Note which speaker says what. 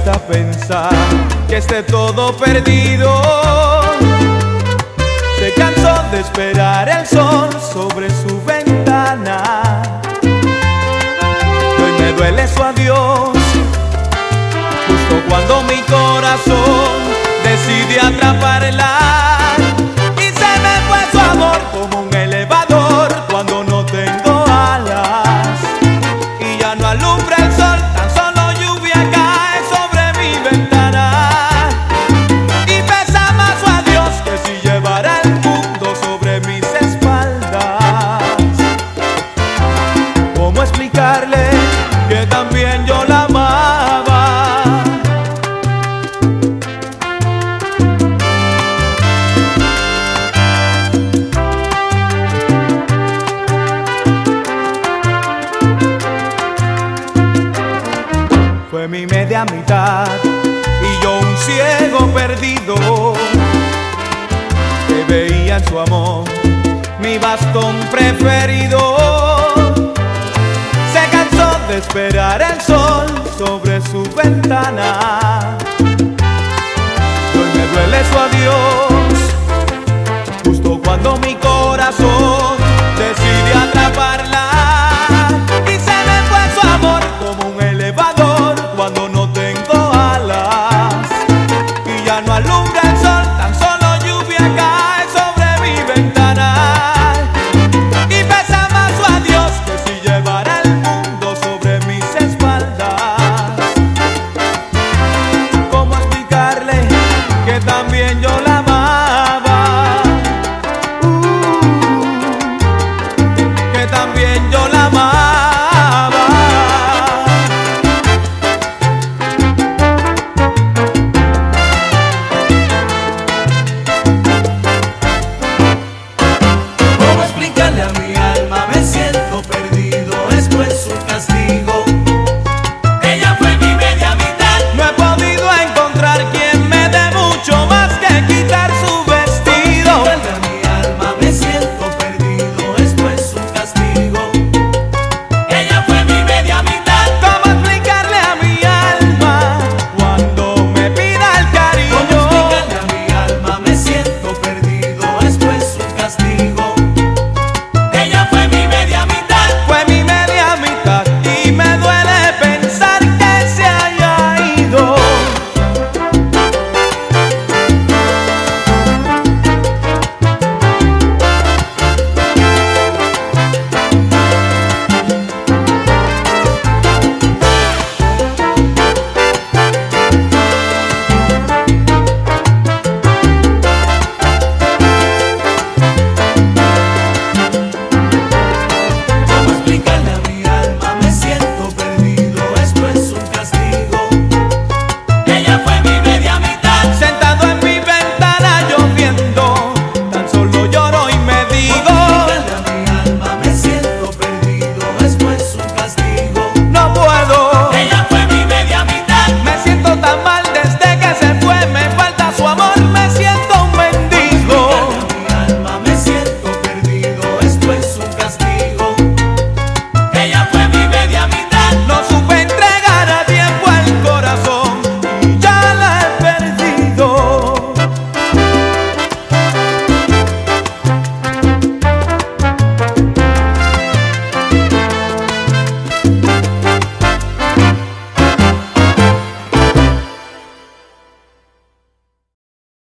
Speaker 1: cuesta pensar que esté todo perdido. Se cansó de esperar el sol sobre su ventana y hoy me duele su adiós, justo cuando mi corazón decide atraparla. Y se me fue su amor como un elevador cuando no tengo alas y ya no alumbra el sol, tan solo lluvia cae sobre mi ventana. Y pesa más su adiós que si llevara el mundo sobre mis espaldas. ¿Cómo explicarle que también yo la amaba? Fue mi media mitad y yo un ciego perdido que veía en su amor mi bastón preferido. Se cansó de esperar el sol sobre su ventana